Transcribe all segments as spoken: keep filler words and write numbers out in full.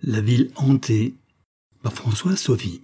La ville hantée par François Sauvy.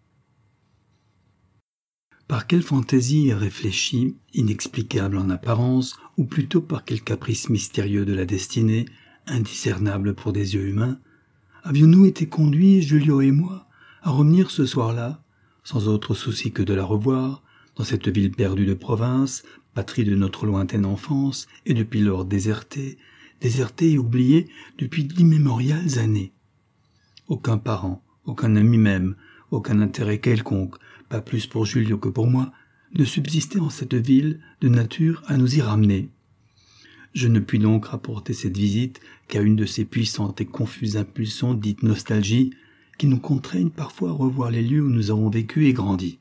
Par quelle fantaisie irréfléchie, inexplicable en apparence, ou plutôt par quel caprice mystérieux de la destinée, indiscernable pour des yeux humains, avions-nous été conduits, Julio et moi, à revenir ce soir-là, sans autre souci que de la revoir, dans cette ville perdue de province, patrie de notre lointaine enfance, et depuis lors désertée, désertée et oubliée depuis d'immémoriales années. Aucun parent, aucun ami même, aucun intérêt quelconque, pas plus pour Julio que pour moi, ne subsistait en cette ville de nature à nous y ramener. Je ne puis donc rapporter cette visite qu'à une de ces puissantes et confuses impulsions dites nostalgie, qui nous contraignent parfois à revoir les lieux où nous avons vécu et grandi.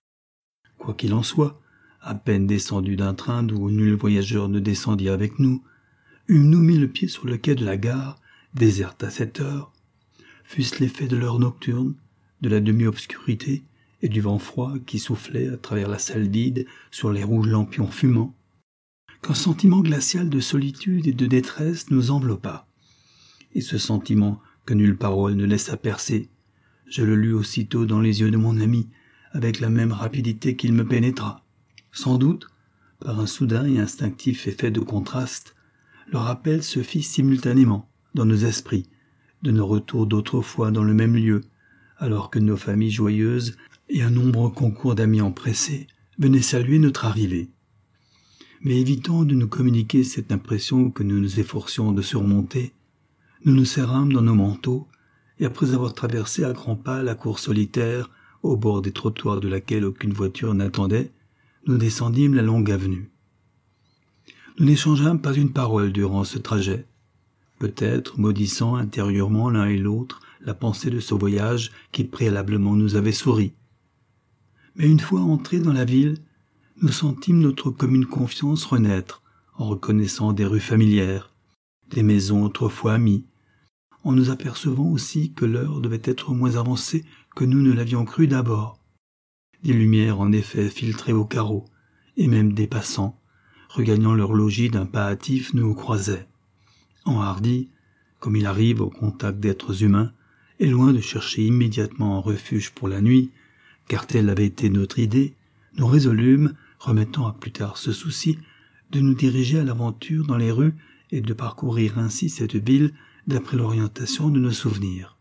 Quoi qu'il en soit, à peine descendus d'un train d'où nul voyageur ne descendit avec nous, eûmes-nous mis le pied sur le quai de la gare, déserte à cette heure, fût-ce l'effet de l'heure nocturne, de la demi-obscurité et du vent froid qui soufflait à travers la salle vide sur les rouges lampions fumants, qu'un sentiment glacial de solitude et de détresse nous enveloppa. Et ce sentiment que nulle parole ne laissa percer, je le lus aussitôt dans les yeux de mon ami, avec la même rapidité qu'il me pénétra. Sans doute, par un soudain et instinctif effet de contraste, le rappel se fit simultanément dans nos esprits, de nos retours d'autrefois dans le même lieu, alors que nos familles joyeuses et un nombreux concours d'amis empressés venaient saluer notre arrivée. Mais évitant de nous communiquer cette impression que nous nous efforcions de surmonter, nous nous serrâmes dans nos manteaux, et après avoir traversé à grands pas la cour solitaire, au bord des trottoirs de laquelle aucune voiture n'attendait, nous descendîmes la longue avenue. Nous n'échangeâmes pas une parole durant ce trajet, peut-être maudissant intérieurement l'un et l'autre la pensée de ce voyage qui préalablement nous avait souri. Mais une fois entrés dans la ville, nous sentîmes notre commune confiance renaître en reconnaissant des rues familières, des maisons autrefois amies, en nous apercevant aussi que l'heure devait être moins avancée que nous ne l'avions cru d'abord. Des lumières en effet filtraient aux carreaux, et même des passants, regagnant leur logis d'un pas hâtif, nous croisaient. Enhardis, comme il arrive au contact d'êtres humains, et loin de chercher immédiatement un refuge pour la nuit, car telle avait été notre idée, nous résolûmes, remettant à plus tard ce souci, de nous diriger à l'aventure dans les rues et de parcourir ainsi cette ville d'après l'orientation de nos souvenirs.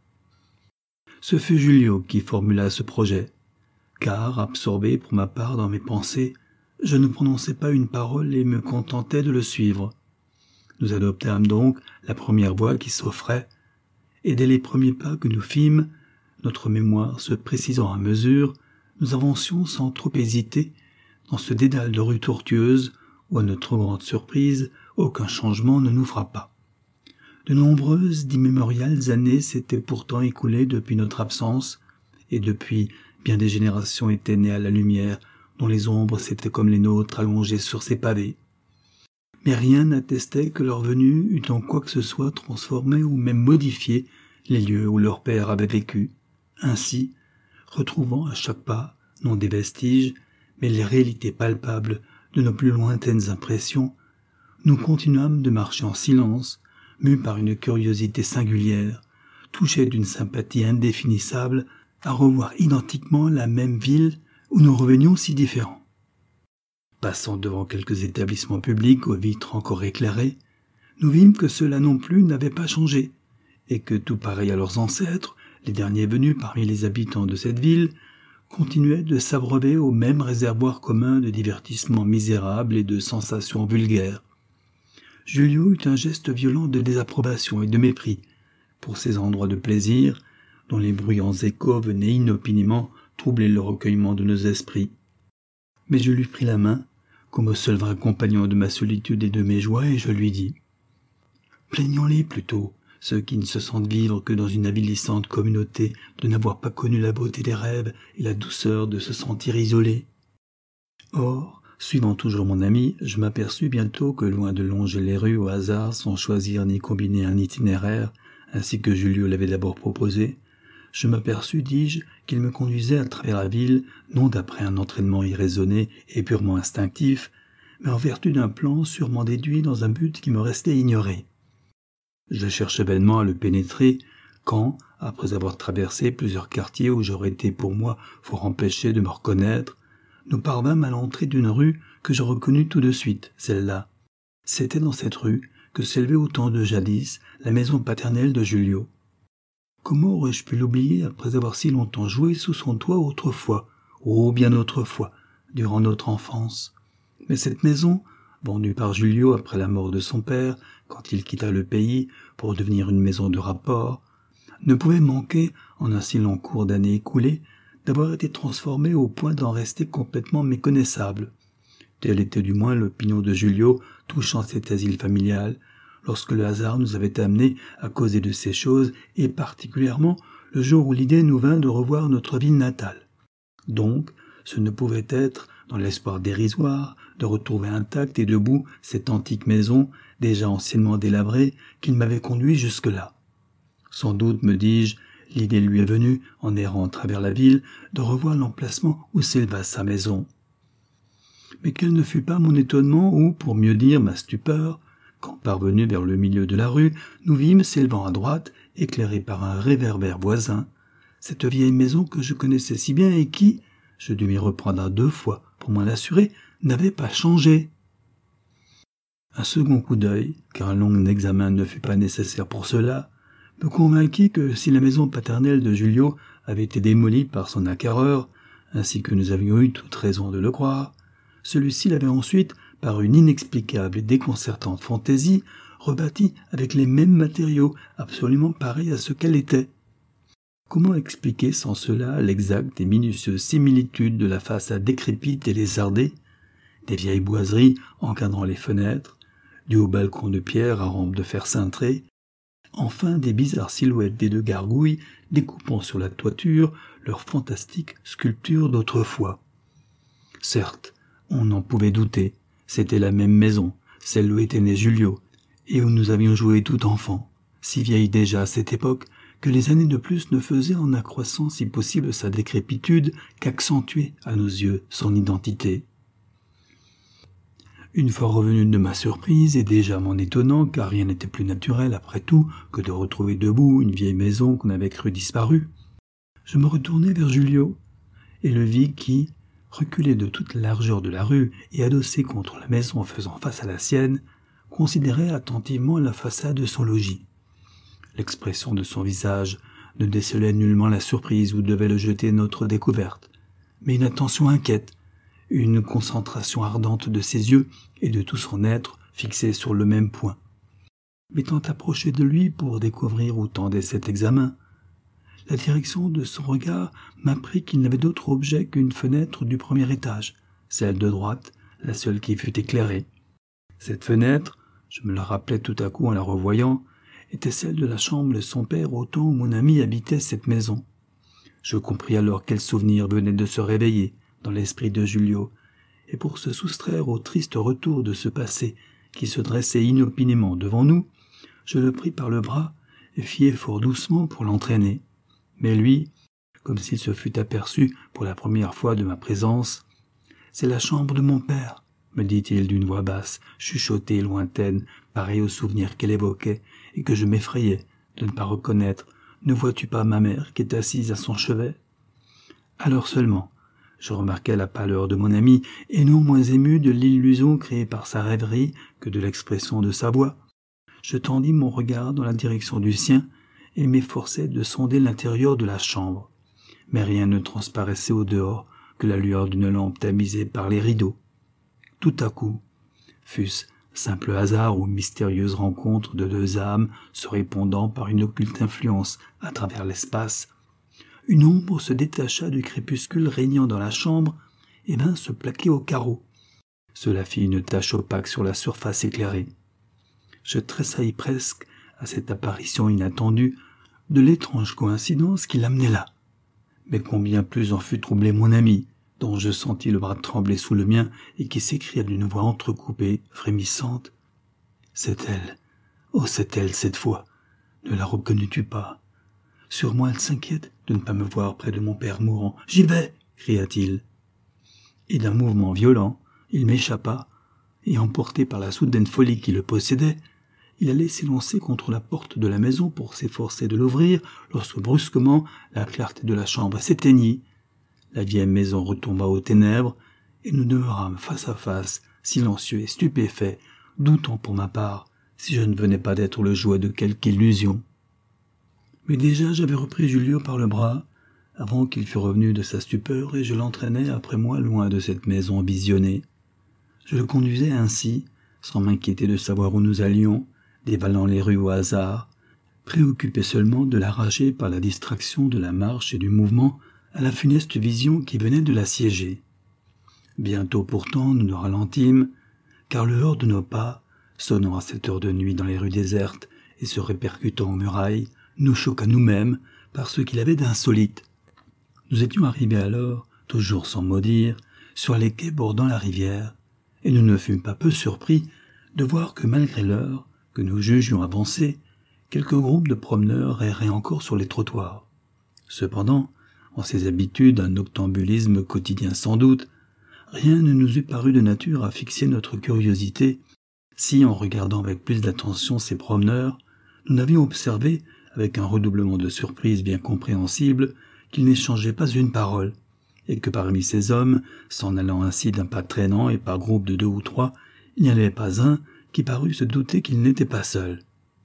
Ce fut Julio qui formula ce projet, car, absorbé pour ma part dans mes pensées, je ne prononçais pas une parole et me contentais de le suivre. Nous adoptâmes donc la première voie qui s'offrait, et dès les premiers pas que nous fîmes, notre mémoire se précisant à mesure, nous avancions sans trop hésiter dans ce dédale de rues tortueuses où, à notre grande surprise, aucun changement ne nous frappa. De nombreuses d'immémoriales années s'étaient pourtant écoulées depuis notre absence, et depuis bien des générations étaient nées à la lumière dont les ombres s'étaient comme les nôtres allongées sur ces pavés. Mais rien n'attestait que leur venue eût en quoi que ce soit transformé ou même modifié les lieux où leur père avait vécu. Ainsi, retrouvant à chaque pas, non des vestiges, mais les réalités palpables de nos plus lointaines impressions, nous continuâmes de marcher en silence, mus par une curiosité singulière, touchés d'une sympathie indéfinissable à revoir identiquement la même ville où nous revenions si différents. Passant devant quelques établissements publics aux vitres encore éclairées, nous vîmes que ceux-là non plus n'avaient pas changé, et que tout pareil à leurs ancêtres, les derniers venus parmi les habitants de cette ville, continuaient de s'abreuver au même réservoir commun de divertissements misérables et de sensations vulgaires. Julio eut un geste violent de désapprobation et de mépris pour ces endroits de plaisir dont les bruyants échos venaient inopinément troubler le recueillement de nos esprits. Mais je lui pris la main, comme au seul vrai compagnon de ma solitude et de mes joies, et je lui dis « Plaignons-les plutôt, ceux qui ne se sentent vivre que dans une avilissante communauté, de n'avoir pas connu la beauté des rêves et la douceur de se sentir isolés. » Or, suivant toujours mon ami, je m'aperçus bientôt que loin de longer les rues au hasard sans choisir ni combiner un itinéraire, ainsi que Julio l'avait d'abord proposé, je m'aperçus, dis-je, qu'il me conduisait à travers la ville, non d'après un entraînement irraisonné et purement instinctif, mais en vertu d'un plan sûrement déduit dans un but qui me restait ignoré. Je cherchais vainement à le pénétrer, quand, après avoir traversé plusieurs quartiers où j'aurais été pour moi fort empêché de me reconnaître, nous parvînmes à l'entrée d'une rue que je reconnus tout de suite, celle-là. C'était dans cette rue que s'élevait au temps de jadis la maison paternelle de Julio. Comment aurais-je pu l'oublier après avoir si longtemps joué sous son toit autrefois, oh bien autrefois, durant notre enfance. Mais cette maison, vendue par Julio après la mort de son père, quand il quitta le pays pour devenir une maison de rapport, ne pouvait manquer, en un si long cours d'années écoulées, d'avoir été transformée au point d'en rester complètement méconnaissable. Telle était du moins l'opinion de Julio touchant cet asile familial, lorsque le hasard nous avait amenés à causer de ces choses, et particulièrement le jour où l'idée nous vint de revoir notre ville natale. Donc, ce ne pouvait être, dans l'espoir dérisoire, de retrouver intacte et debout cette antique maison, déjà anciennement délabrée, qui m'avait conduit jusque-là. Sans doute, me dis-je, l'idée lui est venue, en errant à travers la ville, de revoir l'emplacement où s'éleva sa maison. Mais quel ne fut pas mon étonnement ou, pour mieux dire, ma stupeur, quand parvenus vers le milieu de la rue, nous vîmes s'élevant à droite, éclairée par un réverbère voisin, cette vieille maison que je connaissais si bien et qui, je dus m'y reprendre à deux fois pour m'en assurer, n'avait pas changé. Un second coup d'œil, car un long examen ne fut pas nécessaire pour cela, me convainquit que si la maison paternelle de Julio avait été démolie par son acquéreur, ainsi que nous avions eu toute raison de le croire, celui-ci l'avait ensuite, par une inexplicable et déconcertante fantaisie, rebâtie avec les mêmes matériaux, absolument pareils à ce qu'elle était. Comment expliquer sans cela l'exacte et minutieuse similitude de la façade décrépite et lézardée, des vieilles boiseries encadrant les fenêtres, du haut balcon de pierre à rampe de fer cintré, enfin des bizarres silhouettes des deux gargouilles découpant sur la toiture leurs fantastiques sculptures d'autrefois. Certes, on n'en pouvait douter, c'était la même maison, celle où était né Julio, et où nous avions joué tout enfant, si vieille déjà à cette époque que les années de plus ne faisaient en accroissant si possible sa décrépitude qu'accentuer à nos yeux son identité. Une fois revenu de ma surprise, et déjà m'en étonnant, car rien n'était plus naturel après tout que de retrouver debout une vieille maison qu'on avait cru disparue, je me retournai vers Julio, et le vis qui, reculé de toute la largeur de la rue et adossé contre la maison faisant face à la sienne, considérait attentivement la façade de son logis. L'expression de son visage ne décelait nullement la surprise où devait le jeter notre découverte, mais une attention inquiète, une concentration ardente de ses yeux et de tout son être fixés sur le même point. M'étant approché de lui pour découvrir où tendait cet examen, la direction de son regard m'apprit qu'il n'avait d'autre objet qu'une fenêtre du premier étage, celle de droite, la seule qui fût éclairée. Cette fenêtre, je me la rappelais tout à coup en la revoyant, était celle de la chambre de son père au temps où mon ami habitait cette maison. Je compris alors quel souvenir venait de se réveiller dans l'esprit de Julio, et pour se soustraire au triste retour de ce passé qui se dressait inopinément devant nous, je le pris par le bras et fis fort doucement pour l'entraîner. Mais lui, comme s'il se fût aperçu pour la première fois de ma présence, « C'est la chambre de mon père », me dit-il d'une voix basse, chuchotée et lointaine, pareille au souvenir qu'elle évoquait, et que je m'effrayais de ne pas reconnaître. « Ne vois-tu pas ma mère qui est assise à son chevet ?» Alors seulement, je remarquai la pâleur de mon ami, et non moins ému de l'illusion créée par sa rêverie que de l'expression de sa voix. Je tendis mon regard dans la direction du sien, et m'efforçai de sonder l'intérieur de la chambre. Mais rien ne transparaissait au dehors que la lueur d'une lampe tamisée par les rideaux. Tout à coup, fût-ce simple hasard ou mystérieuse rencontre de deux âmes se répondant par une occulte influence à travers l'espace, une ombre se détacha du crépuscule régnant dans la chambre et vint se plaquer au carreau. Cela fit une tache opaque sur la surface éclairée. Je tressaillis presque à cette apparition inattendue de l'étrange coïncidence qui l'amenait là. Mais combien plus en fut troublé mon ami, dont je sentis le bras trembler sous le mien et qui s'écria d'une voix entrecoupée, frémissante. « C'est elle, oh c'est elle cette fois, ne la reconnus-tu pas ? Sûrement elle s'inquiète de ne pas me voir près de mon père mourant. J'y vais !» cria-t-il. Et d'un mouvement violent, il m'échappa, et emporté par la soudaine folie qui le possédait, Il allait s'élancer contre la porte de la maison pour s'efforcer de l'ouvrir, lorsque brusquement la clarté de la chambre s'éteignit. La vieille maison retomba aux ténèbres, et nous demeurâmes face à face, silencieux et stupéfaits, doutant pour ma part si je ne venais pas d'être le jouet de quelque illusion. Mais déjà j'avais repris Julio par le bras, avant qu'il fût revenu de sa stupeur, et je l'entraînais après moi loin de cette maison visionnée. Je le conduisais ainsi, sans m'inquiéter de savoir où nous allions, dévalant les rues au hasard, préoccupé seulement de l'arracher par la distraction de la marche et du mouvement à la funeste vision qui venait de l'assiéger. Bientôt pourtant nous nous ralentîmes, car le heurt de nos pas, sonnant à cette heure de nuit dans les rues désertes et se répercutant aux murailles, nous choqua nous-mêmes par ce qu'il avait d'insolite. Nous étions arrivés alors, toujours sans mot dire, sur les quais bordant la rivière, et nous ne fûmes pas peu surpris de voir que malgré l'heure que nous jugions avancée, quelques groupes de promeneurs erraient encore sur les trottoirs. Cependant, en ces habitudes d'un noctambulisme quotidien sans doute, rien ne nous eût paru de nature à fixer notre curiosité, si, en regardant avec plus d'attention ces promeneurs, nous n'avions observé, avec un redoublement de surprise bien compréhensible, qu'ils n'échangeaient pas une parole, et que parmi ces hommes, s'en allant ainsi d'un pas traînant et par groupe de deux ou trois, il n'y en avait pas un qui parut se douter qu'il n'était pas seul.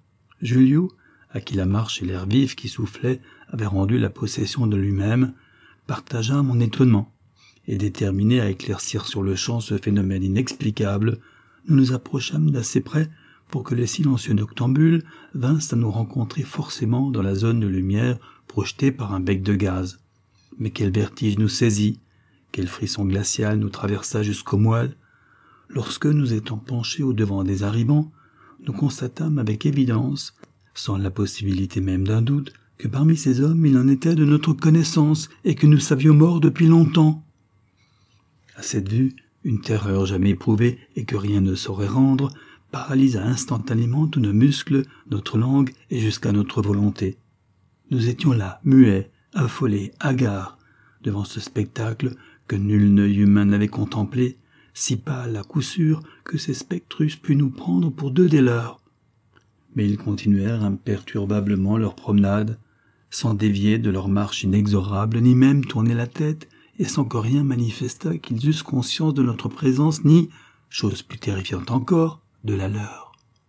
Julio, à qui la marche et l'air vif qui soufflait avaient rendu la possession de lui-même, partagea mon étonnement, et déterminé à éclaircir sur le champ ce phénomène inexplicable, nous nous approchâmes d'assez près pour que les silencieux noctambules vinssent à nous rencontrer forcément dans la zone de lumière projetée par un bec de gaz. Mais quel vertige nous saisit, quel frisson glacial nous traversa jusqu'aux moelles, lorsque, nous étant penchés au-devant des arrivants, nous constatâmes avec évidence, sans la possibilité même d'un doute, que parmi ces hommes il en était de notre connaissance et que nous savions morts depuis longtemps. À cette vue, une terreur jamais éprouvée et que rien ne saurait rendre, paralysa instantanément tous nos muscles, notre langue et jusqu'à notre volonté. Nous étions là, muets, affolés, hagards, devant ce spectacle que nul œil humain n'avait contemplé, si pâle à coup sûr que ces spectres eussent pu nous prendre pour deux des leurs. Mais ils continuèrent imperturbablement leur promenade, sans dévier de leur marche inexorable, ni même tourner la tête, et sans que rien manifestât qu'ils eussent conscience de notre présence, ni, chose plus terrifiante encore, de la leur.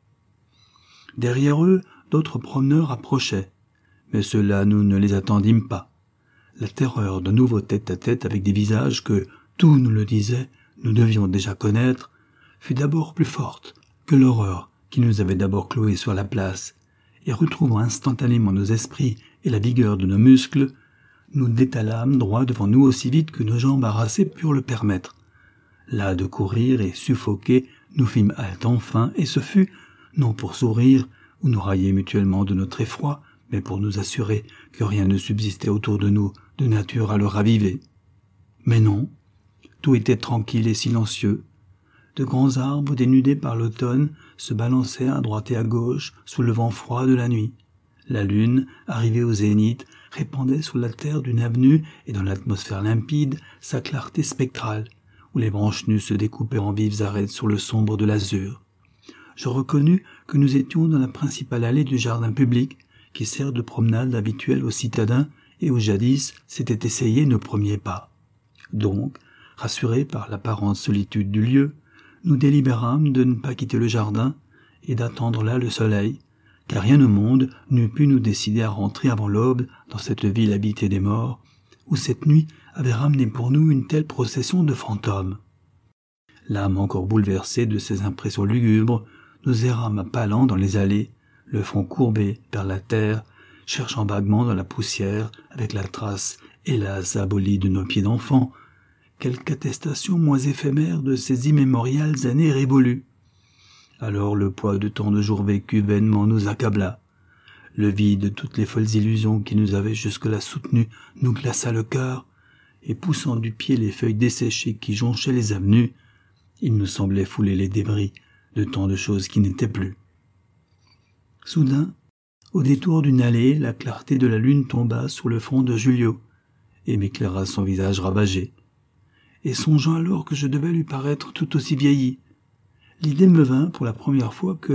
Derrière eux, d'autres promeneurs approchaient, mais ceux-là nous ne les attendîmes pas. La terreur d'un nouveau tête-à-tête avec des visages que, tout nous le disait, nous devions déjà connaître, fut d'abord plus forte que l'horreur qui nous avait d'abord cloués sur la place, et retrouvant instantanément nos esprits et la vigueur de nos muscles, nous détalâmes droit devant nous aussi vite que nos jambes harassées purent le permettre. Là de courir et suffoqués, nous fîmes halte enfin, et ce fut, non pour sourire ou nous railler mutuellement de notre effroi, mais pour nous assurer que rien ne subsistait autour de nous de nature à le raviver. Mais non, tout était tranquille et silencieux. De grands arbres dénudés par l'automne se balançaient à droite et à gauche sous le vent froid de la nuit. La lune, arrivée au zénith, répandait sur la terre d'une avenue et dans l'atmosphère limpide sa clarté spectrale, où les branches nues se découpaient en vives arêtes sur le sombre de l'azur. Je reconnus que nous étions dans la principale allée du jardin public, qui sert de promenade habituelle aux citadins et où jadis s'étaient essayés nos premiers pas. Donc, rassurés par l'apparente solitude du lieu, nous délibérâmes de ne pas quitter le jardin et d'attendre là le soleil, car rien au monde n'eût pu nous décider à rentrer avant l'aube dans cette ville habitée des morts, où cette nuit avait ramené pour nous une telle procession de fantômes. L'âme encore bouleversée de ces impressions lugubres, nous errâmes à pas lents dans les allées, le front courbé vers la terre, cherchant vaguement dans la poussière, avec la trace hélas abolie de nos pieds d'enfants, quelque attestation moins éphémère de ces immémoriales années révolues. Alors le poids de tant de jours vécus vainement nous accabla. Le vide de toutes les folles illusions qui nous avaient jusque-là soutenus nous glaça le cœur, et poussant du pied les feuilles desséchées qui jonchaient les avenues, il nous semblait fouler les débris de tant de choses qui n'étaient plus. Soudain, au détour d'une allée, la clarté de la lune tomba sur le front de Julio, et m'éclaira son visage ravagé. Et songeant alors que je devais lui paraître tout aussi vieilli, l'idée me vint pour la première fois que,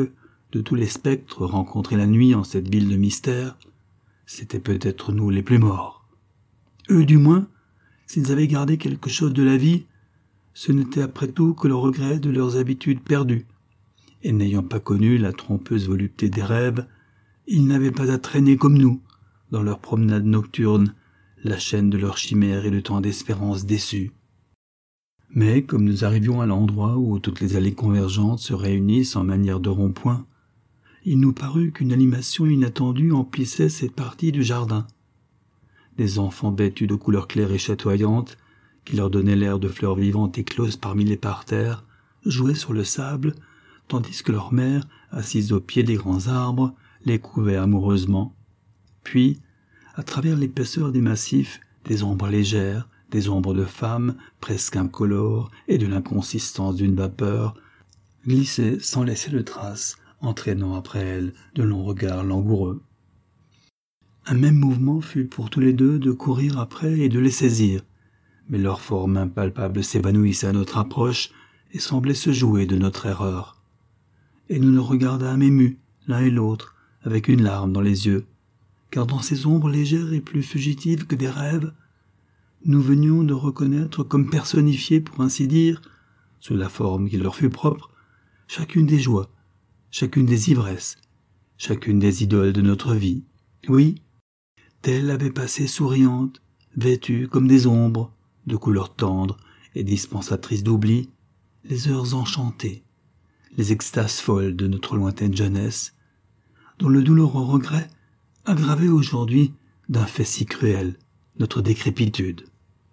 de tous les spectres rencontrés la nuit en cette ville de mystère, c'étaient peut-être nous les plus morts. Eux du moins, s'ils avaient gardé quelque chose de la vie, ce n'était après tout que le regret de leurs habitudes perdues, et n'ayant pas connu la trompeuse volupté des rêves, ils n'avaient pas à traîner comme nous, dans leurs promenades nocturnes, la chaîne de leurs chimères et le temps d'espérance déçue. Mais comme nous arrivions à l'endroit où toutes les allées convergentes se réunissent en manière de rond-point, il nous parut qu'une animation inattendue emplissait cette partie du jardin. Des enfants vêtus de couleurs claires et chatoyantes, qui leur donnaient l'air de fleurs vivantes écloses parmi les parterres, jouaient sur le sable, tandis que leur mère, assise au pied des grands arbres, les couvait amoureusement. Puis, à travers l'épaisseur des massifs, des ombres légères, des ombres de femmes, presque incolores, et de l'inconsistance d'une vapeur, glissaient sans laisser de traces, entraînant après elles de longs regards langoureux. Un même mouvement fut pour tous les deux de courir après et de les saisir, mais leurs formes impalpables s'évanouissaient à notre approche et semblaient se jouer de notre erreur. Et nous nous regardâmes émus, l'un et l'autre, avec une larme dans les yeux, car dans ces ombres légères et plus fugitives que des rêves, nous venions de reconnaître comme personnifiées, pour ainsi dire, sous la forme qui leur fut propre, chacune des joies, chacune des ivresses, chacune des idoles de notre vie. Oui, telles avaient passé souriantes, vêtues comme des ombres, de couleurs tendres et dispensatrices d'oubli, les heures enchantées, les extases folles de notre lointaine jeunesse, dont le douloureux regret aggravait aujourd'hui d'un fait si cruel notre décrépitude.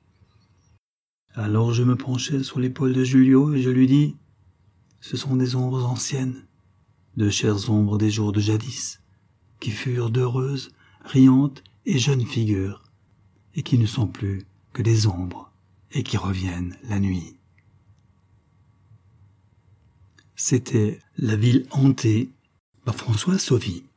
Alors je me penchai sur l'épaule de Julio et je lui dis « Ce sont des ombres anciennes, de chères ombres des jours de jadis, qui furent d'heureuses, riantes et jeunes figures, et qui ne sont plus que des ombres, et qui reviennent la nuit. » C'était La ville hantée par François Sauvy.